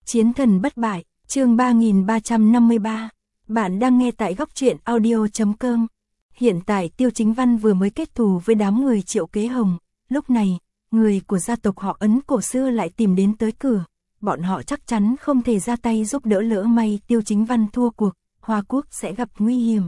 Chiến thần bất bại, chương 3353. Bạn đang nghe tại góc truyện audio.com. Hiện tại Tiêu Chính Văn vừa mới kết thù với đám người Triệu Kế Hồng. Lúc này, người của gia tộc họ Ấn cổ xưa lại tìm đến tới cửa. Bọn họ chắc chắn không thể ra tay giúp đỡ, lỡ may Tiêu Chính Văn thua cuộc, Hoa Quốc sẽ gặp nguy hiểm.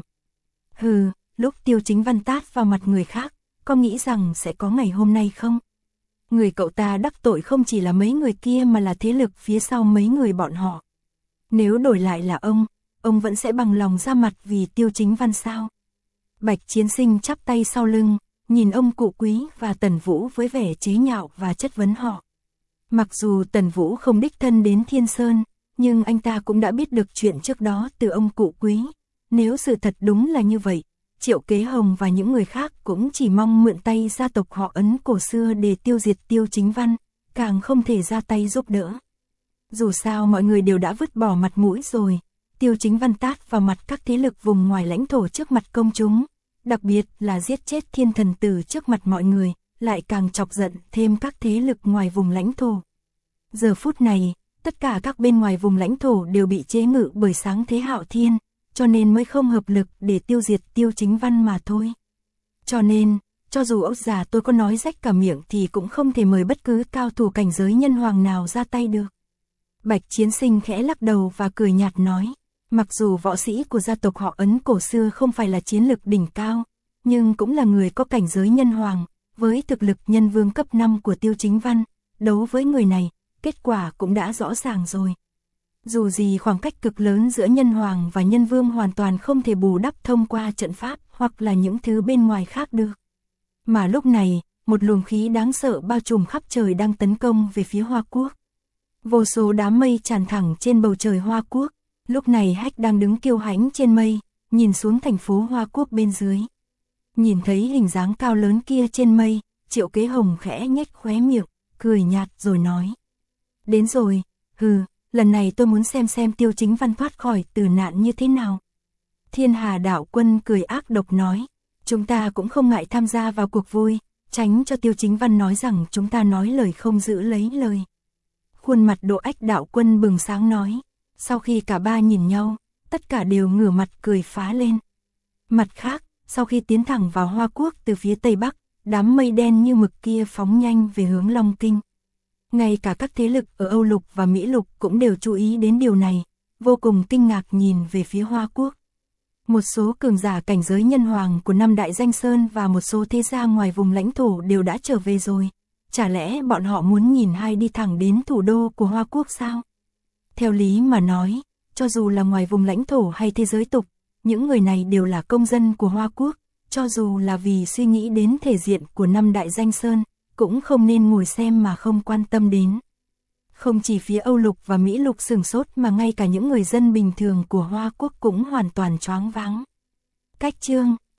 Hừ, lúc Tiêu Chính Văn tát vào mặt người khác, có nghĩ rằng sẽ có ngày hôm nay không? Người cậu ta đắc tội không chỉ là mấy người kia mà là thế lực phía sau mấy người bọn họ. Nếu đổi lại là ông vẫn sẽ bằng lòng ra mặt vì Tiêu Chính Văn sao? Bạch Chiến Sinh chắp tay sau lưng, nhìn ông cụ Quý và Tần Vũ với vẻ chế nhạo và chất vấn họ. Mặc dù Tần Vũ không đích thân đến Thiên Sơn, nhưng anh ta cũng đã biết được chuyện trước đó từ ông cụ Quý. Nếu sự thật đúng là như vậy, Triệu Kế Hồng và những người khác cũng chỉ mong mượn tay gia tộc họ Ấn cổ xưa để tiêu diệt Tiêu Chính Văn, càng không thể ra tay giúp đỡ. Dù sao mọi người đều đã vứt bỏ mặt mũi rồi, Tiêu Chính Văn tát vào mặt các thế lực vùng ngoài lãnh thổ trước mặt công chúng, đặc biệt là giết chết Thiên Thần Tử trước mặt mọi người, lại càng chọc giận thêm các thế lực ngoài vùng lãnh thổ. Giờ phút này, tất cả các bên ngoài vùng lãnh thổ đều bị chế ngự bởi Sáng Thế Hạo Thiên, cho nên mới không hợp lực để tiêu diệt Tiêu Chính Văn mà thôi. Cho nên, cho dù ốc già tôi có nói rách cả miệng thì cũng không thể mời bất cứ cao thủ cảnh giới nhân hoàng nào ra tay được. Bạch Chiến Sinh khẽ lắc đầu và cười nhạt nói, mặc dù võ sĩ của gia tộc họ Ấn cổ xưa không phải là chiến lực đỉnh cao, nhưng cũng là người có cảnh giới nhân hoàng, với thực lực nhân vương cấp 5 của Tiêu Chính Văn, đấu với người này, kết quả cũng đã rõ ràng rồi. Dù gì khoảng cách cực lớn giữa nhân hoàng và nhân vương hoàn toàn không thể bù đắp thông qua trận pháp hoặc là những thứ bên ngoài khác được. Mà lúc này, một luồng khí đáng sợ bao trùm khắp trời đang tấn công về phía Hoa Quốc. Vô số đám mây tràn thẳng trên bầu trời Hoa Quốc, lúc này Hách đang đứng kiêu hãnh trên mây, nhìn xuống thành phố Hoa Quốc bên dưới. Nhìn thấy hình dáng cao lớn kia trên mây, Triệu Kế Hồng khẽ nhếch khóe miệng, cười nhạt rồi nói. Đến rồi, lần này tôi muốn xem Tiêu Chính Văn thoát khỏi tử nạn như thế nào. Thiên Hà Đạo Quân cười ác độc nói, chúng ta cũng không ngại tham gia vào cuộc vui, tránh cho Tiêu Chính Văn nói rằng chúng ta nói lời không giữ lấy lời. Khuôn mặt Độ Ách Đạo Quân bừng sáng nói, sau khi cả ba nhìn nhau, tất cả đều ngửa mặt cười phá lên. Mặt khác, sau khi tiến thẳng vào Hoa Quốc từ phía Tây Bắc, đám mây đen như mực kia phóng nhanh về hướng Long Kinh. Ngay cả các thế lực ở Âu Lục và Mỹ Lục cũng đều chú ý đến điều này, vô cùng kinh ngạc nhìn về phía Hoa Quốc. Một số cường giả cảnh giới nhân hoàng của năm đại danh sơn và một số thế gia ngoài vùng lãnh thổ đều đã trở về rồi. Chả lẽ bọn họ muốn nhìn hay đi thẳng đến thủ đô của Hoa Quốc sao? Theo lý mà nói, cho dù là ngoài vùng lãnh thổ hay thế giới tục, những người này đều là công dân của Hoa Quốc, cho dù là vì suy nghĩ đến thể diện của năm đại danh sơn, cũng không nên ngồi xem mà không quan tâm đến. Không chỉ phía Âu Lục và Mỹ Lục sửng sốt mà ngay cả những người dân bình thường của Hoa Quốc cũng hoàn toàn choáng váng. Cách chương